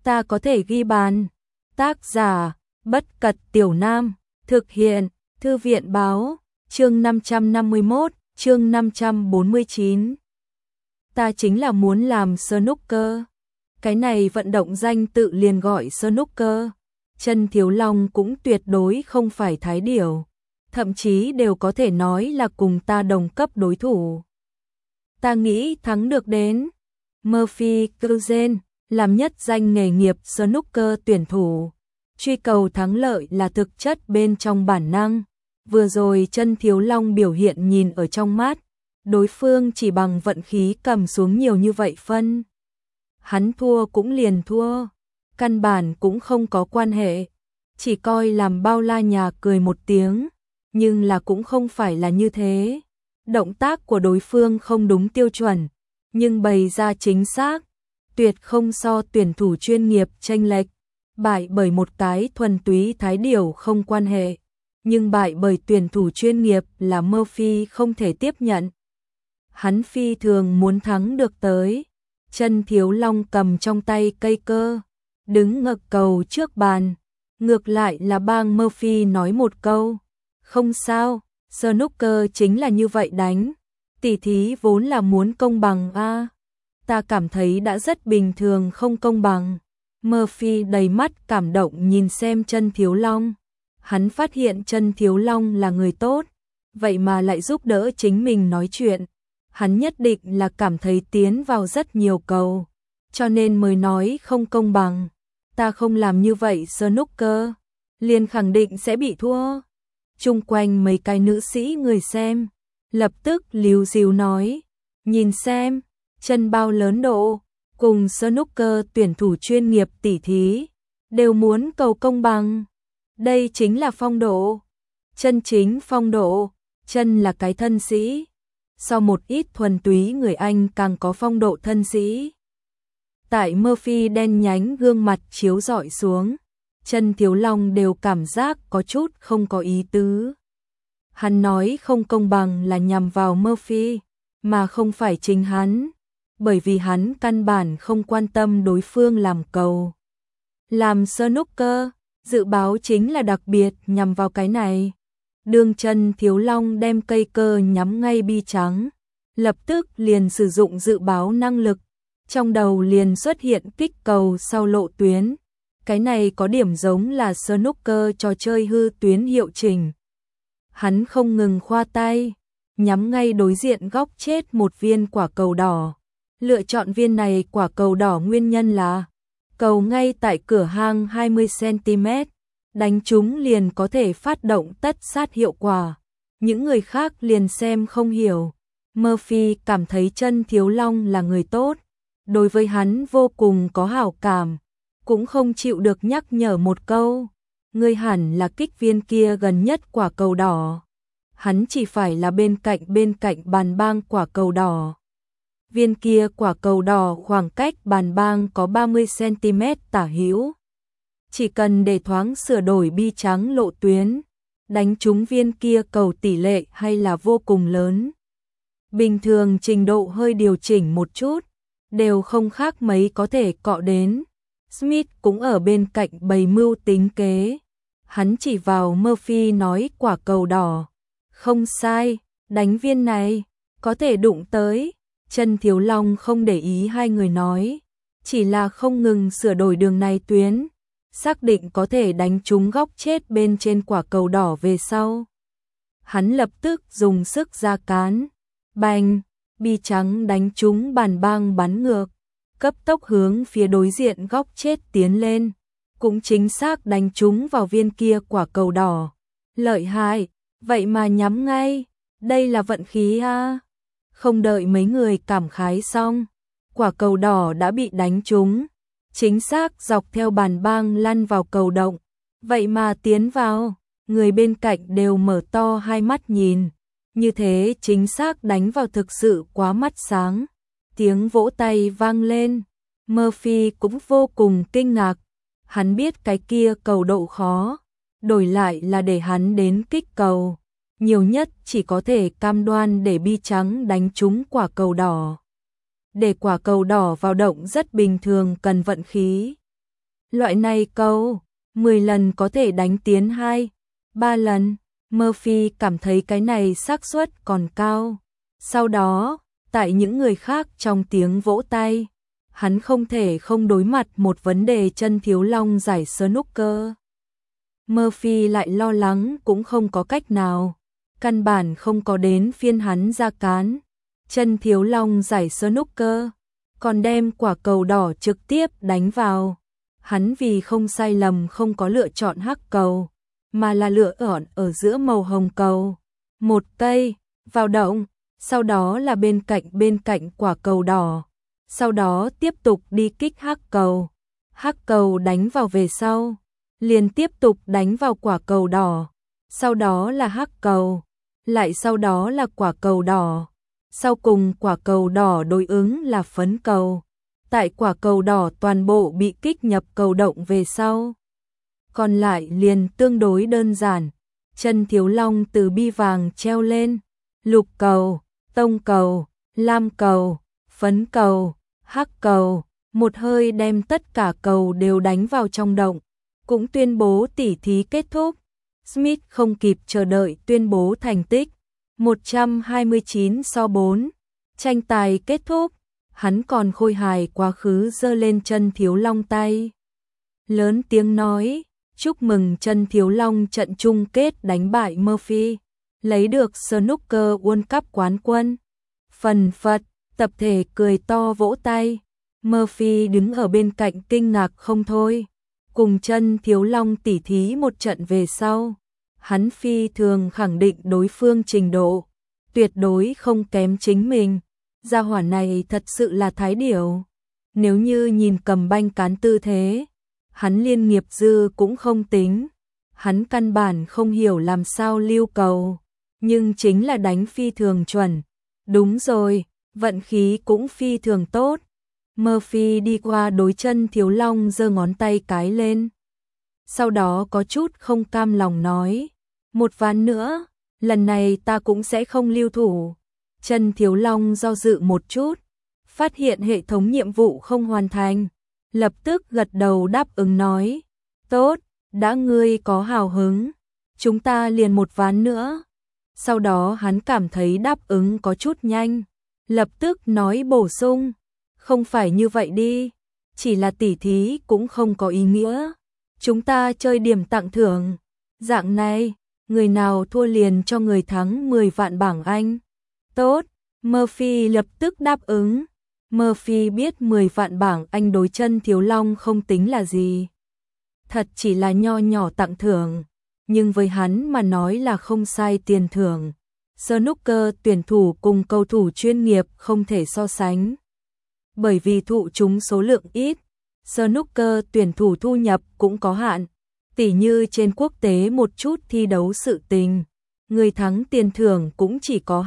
ta có thể ghi bàn. Tác giả, Bất Cật Tiểu Nam, thực hiện, Thư viện Báo, chương 551, chương 549. Ta chính là muốn làm snooker. Cái này vận động danh tự liền gọi snooker. Chân Thiếu Long cũng tuyệt đối không phải thái điểu, thậm chí đều có thể nói là cùng ta đồng cấp đối thủ. Ta nghĩ thắng được đến. Murphy Cruzen làm nhất danh nghề nghiệp snooker tuyển thủ. Truy cầu thắng lợi là thực chất bên trong bản năng. Vừa rồi Chân Thiếu Long biểu hiện nhìn ở trong mắt, đối phương chỉ bằng vận khí cầm xuống nhiều như vậy phân. Hắn thua cũng liền thua, căn bản cũng không có quan hệ, chỉ coi làm bao la nhà cười một tiếng, nhưng là cũng không phải là như thế. Động tác của đối phương không đúng tiêu chuẩn, nhưng bày ra chính xác, tuyệt không so tuyển thủ chuyên nghiệp chênh lệch. Bại bởi một cái thuần túy thái điểu không quan hệ, nhưng bại bởi tuyển thủ chuyên nghiệp là Murphy không thể tiếp nhận. Hắn phi thường muốn thắng được tới. Chân Thiếu Long cầm trong tay cây cơ, đứng ngực cầu trước bàn, ngược lại là bang Murphy nói một câu, không sao, snooker chính là như vậy đánh, tỉ thí vốn là muốn công bằng a. Ta cảm thấy đã rất bình thường không công bằng. Murphy đầy mắt cảm động nhìn xem Chân Thiếu Long. Hắn phát hiện Chân Thiếu Long là người tốt, vậy mà lại giúp đỡ chính mình nói chuyện. Hắn nhất định là cảm thấy tiến vào rất nhiều cầu, cho nên mới nói không công bằng. Ta không làm như vậy snooker, liền khẳng định sẽ bị thua. Chung quanh mấy cái nữ sĩ người xem, lập tức líu díu nói, nhìn xem, chân bao lớn độ, cùng snooker tuyển thủ chuyên nghiệp tỉ thí, đều muốn cầu công bằng. Đây chính là phong độ, chân chính phong độ, chân là cái thân sĩ. So một ít thuần túy người Anh càng có phong độ thân sĩ. Tại Murphy đen nhánh gương mặt chiếu rọi xuống, Chân Thiếu Long đều cảm giác có chút không có ý tứ. Hắn nói không công bằng là nhằm vào Murphy, mà không phải chính hắn, bởi vì hắn căn bản không quan tâm đối phương làm cầu. Làm snooker, dự báo chính là đặc biệt nhằm vào cái này. Đường Chân Thiếu Long đem cây cơ nhắm ngay bi trắng, lập tức liền sử dụng dự báo năng lực, trong đầu liền xuất hiện kích cầu sau lộ tuyến. Cái này có điểm giống là snooker trò chơi hư tuyến hiệu chỉnh. Hắn không ngừng khoa tay, nhắm ngay đối diện góc chết một viên quả cầu đỏ. Lựa chọn viên này quả cầu đỏ nguyên nhân là cầu ngay tại cửa hang 20 cm. Đánh chúng liền có thể phát động tất sát hiệu quả. Những người khác liền xem không hiểu. Murphy cảm thấy Chân Thiếu Long là người tốt, đối với hắn vô cùng có hảo cảm, cũng không chịu được nhắc nhở một câu, ngươi hẳn là kích viên kia gần nhất quả cầu đỏ. Hắn chỉ phải là bên cạnh bàn bang quả cầu đỏ. Viên kia quả cầu đỏ khoảng cách bàn bang có 30 cm tả hữu. Chỉ cần để thoáng sửa đổi bi trắng lộ tuyến, đánh trúng viên kia cầu tỷ lệ hay là vô cùng lớn. Bình thường trình độ hơi điều chỉnh một chút, đều không khác mấy có thể cọ đến. Smith cũng ở bên cạnh bày mưu tính kế. Hắn chỉ vào Murphy nói quả cầu đỏ. Không sai, đánh viên này, có thể đụng tới. Chân Thiếu Long không để ý hai người nói, chỉ là không ngừng sửa đổi đường này tuyến. Xác định có thể đánh trúng góc chết bên trên quả cầu đỏ về sau. Hắn lập tức dùng sức ra cán. Bành, bi trắng đánh trúng bàn bang bắn ngược, cấp tốc hướng phía đối diện góc chết tiến lên. Cũng chính xác đánh trúng vào viên kia quả cầu đỏ. Lợi hại, vậy mà nhắm ngay, đây là vận khí ha. Không đợi mấy người cảm khái xong, quả cầu đỏ đã bị đánh trúng. Chính xác dọc theo bàn bang lăn vào cầu động, vậy mà tiến vào, người bên cạnh đều mở to hai mắt nhìn, như thế chính xác đánh vào thực sự quá mắt sáng. Tiếng vỗ tay vang lên, Murphy cũng vô cùng kinh ngạc, hắn biết cái kia cầu độ khó, đổi lại là để hắn đến kích cầu, nhiều nhất chỉ có thể cam đoan để bi trắng đánh trúng quả cầu đỏ. Để quả cầu đỏ vào động rất bình thường cần vận khí. Loại này cầu, 10 lần có thể đánh tiến 2, 3 lần. Murphy cảm thấy cái này xác suất còn cao. Sau đó, tại những người khác trong tiếng vỗ tay, hắn không thể không đối mặt một vấn đề chân thiếu long giải snooker. Murphy lại lo lắng cũng không có cách nào, căn bản không có đến phiên hắn ra cán. Chân thiếu long giải snooker, còn đem quả cầu đỏ trực tiếp đánh vào. Hắn vì không sai lầm không có lựa chọn hắc cầu, mà là lựa chọn ở giữa màu hồng cầu. Một cây, vào động, sau đó là bên cạnh quả cầu đỏ. Sau đó tiếp tục đi kích hắc cầu. Hắc cầu đánh vào về sau, liền tiếp tục đánh vào quả cầu đỏ. Sau đó là hắc cầu, lại sau đó là quả cầu đỏ. Sau cùng quả cầu đỏ đối ứng là phấn cầu. Tại quả cầu đỏ toàn bộ bị kích nhập cầu động về sau. Còn lại liền tương đối đơn giản. Chân thiếu long từ bi vàng treo lên. Lục cầu, tông cầu, lam cầu, phấn cầu, hắc cầu. Một hơi đem tất cả cầu đều đánh vào trong động. Cũng tuyên bố tỉ thí kết thúc. Smith không kịp chờ đợi tuyên bố thành tích. 129-4. Tranh tài kết thúc. Hắn còn khôi hài quá khứ giơ lên chân thiếu long tay. Lớn tiếng nói, chúc mừng chân thiếu long trận chung kết đánh bại Murphy, lấy được snooker World Cup quán quân. Phần phật, tập thể cười to vỗ tay. Murphy đứng ở bên cạnh kinh ngạc không thôi. Cùng chân thiếu long tỉ thí một trận về sau, hắn phi thường khẳng định đối phương trình độ, tuyệt đối không kém chính mình. Gia hỏa này thật sự là thái điểu. Nếu như nhìn cầm banh cán tư thế, hắn liên nghiệp dư cũng không tính. Hắn căn bản không hiểu làm sao lưu cầu, nhưng chính là đánh phi thường chuẩn. Đúng rồi, vận khí cũng phi thường tốt. Murphy đi qua đối chân thiếu long giơ ngón tay cái lên. Sau đó có chút không cam lòng nói, một ván nữa, lần này ta cũng sẽ không lưu thủ. Chân thiếu long do dự một chút, phát hiện hệ thống nhiệm vụ không hoàn thành, lập tức gật đầu đáp ứng nói, tốt, đã ngươi có hào hứng, chúng ta liền một ván nữa. Sau đó hắn cảm thấy đáp ứng có chút nhanh, lập tức nói bổ sung, không phải như vậy đi, chỉ là tỉ thí cũng không có ý nghĩa, chúng ta chơi điểm tặng thưởng, dạng này, người nào thua liền cho người thắng 10 vạn bảng Anh. Tốt, Murphy lập tức đáp ứng. Murphy biết 10 vạn bảng Anh đối chân thiếu long không tính là gì. Thật chỉ là nho nhỏ tặng thưởng, nhưng với hắn mà nói là không sai tiền thưởng. Snooker tuyển thủ cùng cầu thủ chuyên nghiệp không thể so sánh. Bởi vì thụ chúng số lượng ít, snooker tuyển thủ thu nhập cũng có hạn. Tỉ như trên quốc tế một chút thi đấu sự tình, người thắng tiền thưởng cũng chỉ có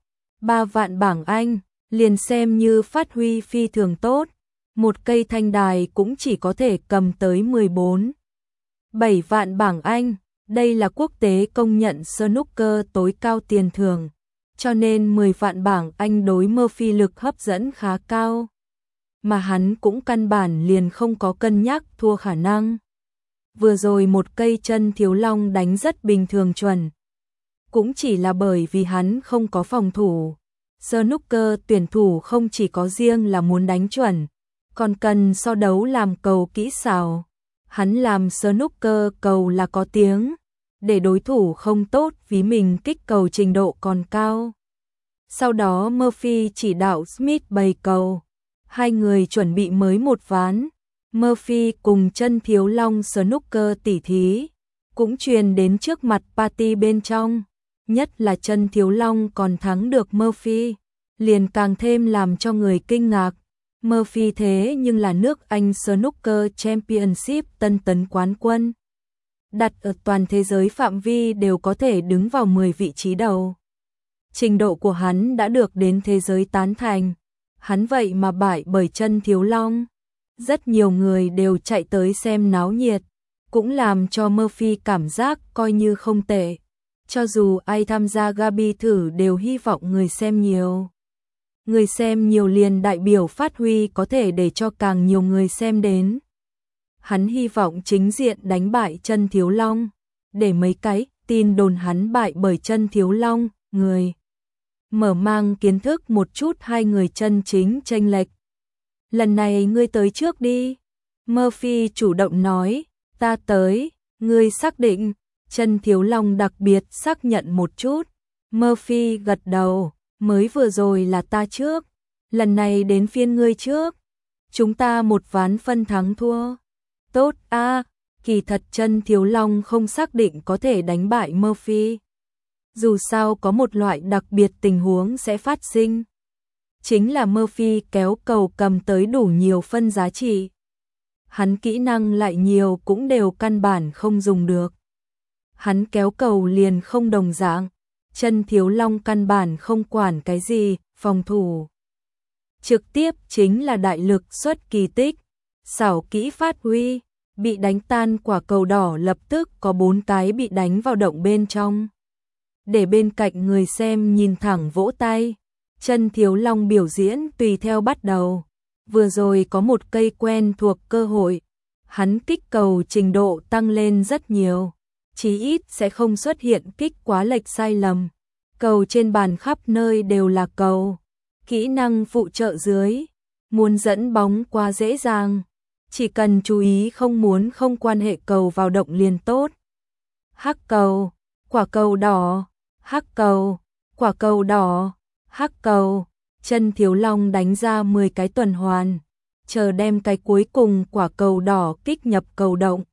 2-3 vạn bảng Anh, liền xem như phát huy phi thường tốt. Một cây thanh đài cũng chỉ có thể cầm tới 14-7 vạn bảng Anh. Đây là quốc tế công nhận snooker tối cao tiền thưởng, cho nên 10 vạn bảng Anh đối Murphy lực hấp dẫn khá cao. Mà hắn cũng căn bản liền không có cân nhắc thua khả năng. Vừa rồi một cây chân thiếu long đánh rất bình thường chuẩn. Cũng chỉ là bởi vì hắn không có phòng thủ. Snooker tuyển thủ không chỉ có riêng là muốn đánh chuẩn, còn cần so đấu làm cầu kỹ xảo. Hắn làm snooker cầu là có tiếng, để đối thủ không tốt vì mình kích cầu trình độ còn cao. Sau đó Murphy chỉ đạo Smith bày cầu. Hai người chuẩn bị mới một ván. Murphy cùng chân thiếu long snooker tỉ thí, cũng truyền đến trước mặt party bên trong. Nhất là chân thiếu long còn thắng được Murphy, liền càng thêm làm cho người kinh ngạc. Murphy thế nhưng là nước Anh Snooker Championship tân tấn quán quân. Đặt ở toàn thế giới phạm vi đều có thể đứng vào 10 vị trí đầu. Trình độ của hắn đã được đến thế giới tán thành. Hắn vậy mà bại bởi chân thiếu long. Rất nhiều người đều chạy tới xem náo nhiệt, cũng làm cho Murphy cảm giác coi như không tệ. Cho dù ai tham gia Gabi thử đều hy vọng người xem nhiều. Người xem nhiều liền đại biểu phát huy có thể để cho càng nhiều người xem đến. Hắn hy vọng chính diện đánh bại Chân Thiếu Long, để mấy cái tin đồn hắn bại bởi Chân Thiếu Long, người mở mang kiến thức một chút hai người chân chính chênh lệch. Lần này ngươi tới trước đi. Murphy chủ động nói, ta tới, ngươi xác định. Chân Thiếu Long đặc biệt xác nhận một chút. Murphy gật đầu, mới vừa rồi là ta trước, lần này đến phiên ngươi trước. Chúng ta một ván phân thắng thua. Tốt a, kỳ thật Chân Thiếu Long không xác định có thể đánh bại Murphy. Dù sao có một loại đặc biệt tình huống sẽ phát sinh. Chính là Murphy kéo cầu cầm tới đủ nhiều phân giá trị. Hắn kỹ năng lại nhiều cũng đều căn bản không dùng được. Hắn kéo cầu liền không đồng dạng. Chân Thiếu Long căn bản không quản cái gì, phòng thủ. Trực tiếp chính là đại lực xuất kỳ tích. Xảo kỹ phát huy, bị đánh tan quả cầu đỏ lập tức có 4 cái bị đánh vào động bên trong. Để bên cạnh người xem nhìn thẳng vỗ tay. Chân Thiếu Long biểu diễn tùy theo bắt đầu. Vừa rồi có một cây quen thuộc cơ hội. Hắn kích cầu trình độ tăng lên rất nhiều. Chí ít sẽ không xuất hiện kích quá lệch sai lầm. Cầu trên bàn khắp nơi đều là cầu. Kỹ năng phụ trợ dưới. Muốn dẫn bóng qua dễ dàng. Chỉ cần chú ý không muốn không quan hệ cầu vào động liền tốt. Hắc cầu, quả cầu đỏ, hắc cầu, quả cầu đỏ, hắc cầu. Chân Thiếu Long đánh ra 10 cái tuần hoàn, chờ đem cái cuối cùng quả cầu đỏ kích nhập cầu động.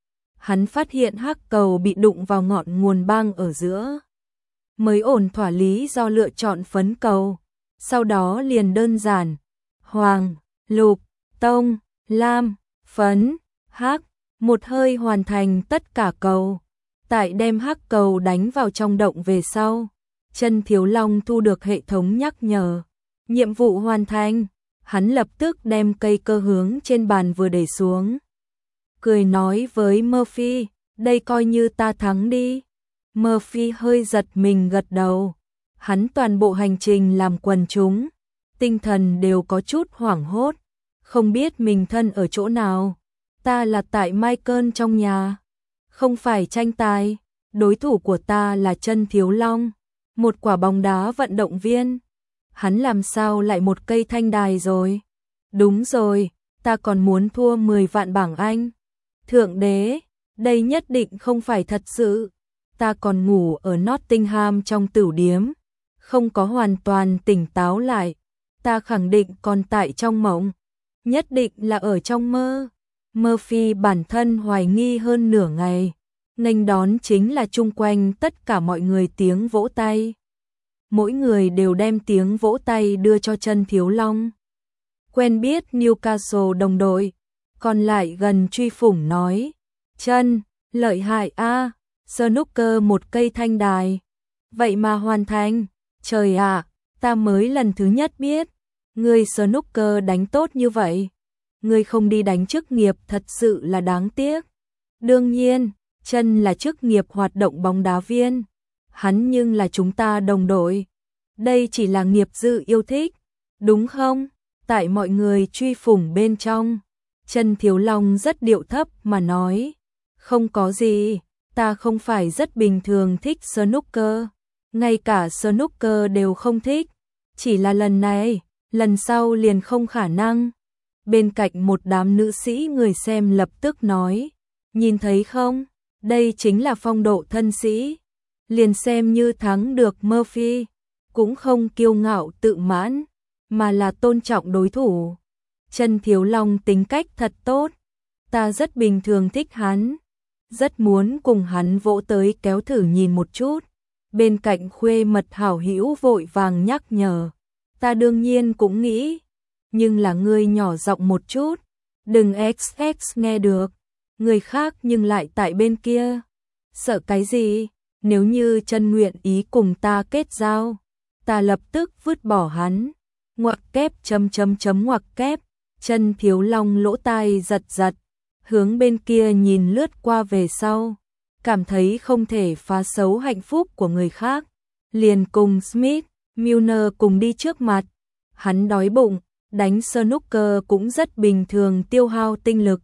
Hắn phát hiện hắc cầu bị đụng vào ngọn nguồn băng ở giữa. Mới ổn thỏa lý do lựa chọn phấn cầu. Sau đó liền đơn giản. Hoàng, lục, tông, lam, phấn, hắc. Một hơi hoàn thành tất cả cầu. Tại đem hắc cầu đánh vào trong động về sau. Chân Thiếu Long thu được hệ thống nhắc nhở. Nhiệm vụ hoàn thành. Hắn lập tức đem cây cơ hướng trên bàn vừa để xuống. Cười nói với Murphy, đây coi như ta thắng đi. Murphy hơi giật mình gật đầu. Hắn toàn bộ hành trình làm quần chúng, tinh thần đều có chút hoảng hốt, không biết mình thân ở chỗ nào. Ta là tại Michael trong nhà, không phải tranh tài, đối thủ của ta là Chân Thiếu Long, một quả bóng đá vận động viên. Hắn làm sao lại một cây thanh đài rồi? Đúng rồi, ta còn muốn thua 10 vạn bảng Anh. Thượng đế, đây nhất định không phải thật sự. Ta còn ngủ ở Nottingham trong tửu điếm, không có hoàn toàn tỉnh táo lại. Ta khẳng định còn tại trong mộng, nhất định là ở trong mơ. Murphy bản thân hoài nghi hơn nửa ngày, nghênh đón chính là chung quanh tất cả mọi người tiếng vỗ tay. Mỗi người đều đem tiếng vỗ tay đưa cho Chân Thiếu Long. Quen biết Newcastle đồng đội, còn lại gần truy phủng nói, Chân, lợi hại a, snooker một cây thanh đài, vậy mà hoàn thành, trời ạ, ta mới lần thứ nhất biết, người snooker đánh tốt như vậy, người không đi đánh chức nghiệp thật sự là đáng tiếc. Đương nhiên, Chân là chức nghiệp hoạt động bóng đá viên, hắn nhưng là chúng ta đồng đội, đây chỉ là nghiệp dư yêu thích, đúng không? Tại mọi người truy phủng bên trong, Chân Thiếu Long rất điệu thấp mà nói, không có gì, ta không phải rất bình thường thích snooker, ngay cả snooker đều không thích, chỉ là lần này, lần sau liền không khả năng. Bên cạnh một đám nữ sĩ người xem lập tức nói, nhìn thấy không, đây chính là phong độ thân sĩ, liền xem như thắng được Murphy, cũng không kiêu ngạo tự mãn, mà là tôn trọng đối thủ. Chân Thiếu Long tính cách thật tốt, ta rất bình thường thích hắn, rất muốn cùng hắn vỗ tới kéo thử nhìn một chút. Bên cạnh khuê mật hảo hữu vội vàng nhắc nhở, ta đương nhiên cũng nghĩ, nhưng là ngươi nhỏ giọng một chút, đừng XX nghe được, người khác nhưng lại tại bên kia. Sợ cái gì, nếu như Chân nguyện ý cùng ta kết giao, ta lập tức vứt bỏ hắn. Ngoặc kép ngoặc kép. Chân Thiếu Long lỗ tai giật giật, hướng bên kia nhìn lướt qua về sau, cảm thấy không thể phá xấu hạnh phúc của người khác, liền cùng Smith, Milner cùng đi trước mặt. Hắn đói bụng, đánh snooker cũng rất bình thường tiêu hao tinh lực.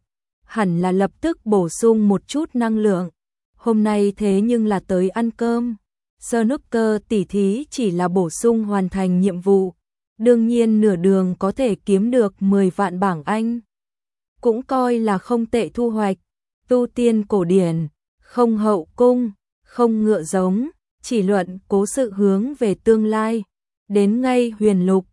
hẳn là lập tức bổ sung một chút năng lượng. Hôm nay thế nhưng là tới ăn cơm. Snooker tỉ thí chỉ là bổ sung hoàn thành nhiệm vụ. Đương nhiên nửa đường có thể kiếm được 10 vạn bảng Anh. Cũng coi là không tệ thu hoạch. Tu tiên cổ điển, không hậu cung, không ngựa giống, chỉ luận cố sự hướng về tương lai. Đến ngay huyền lục,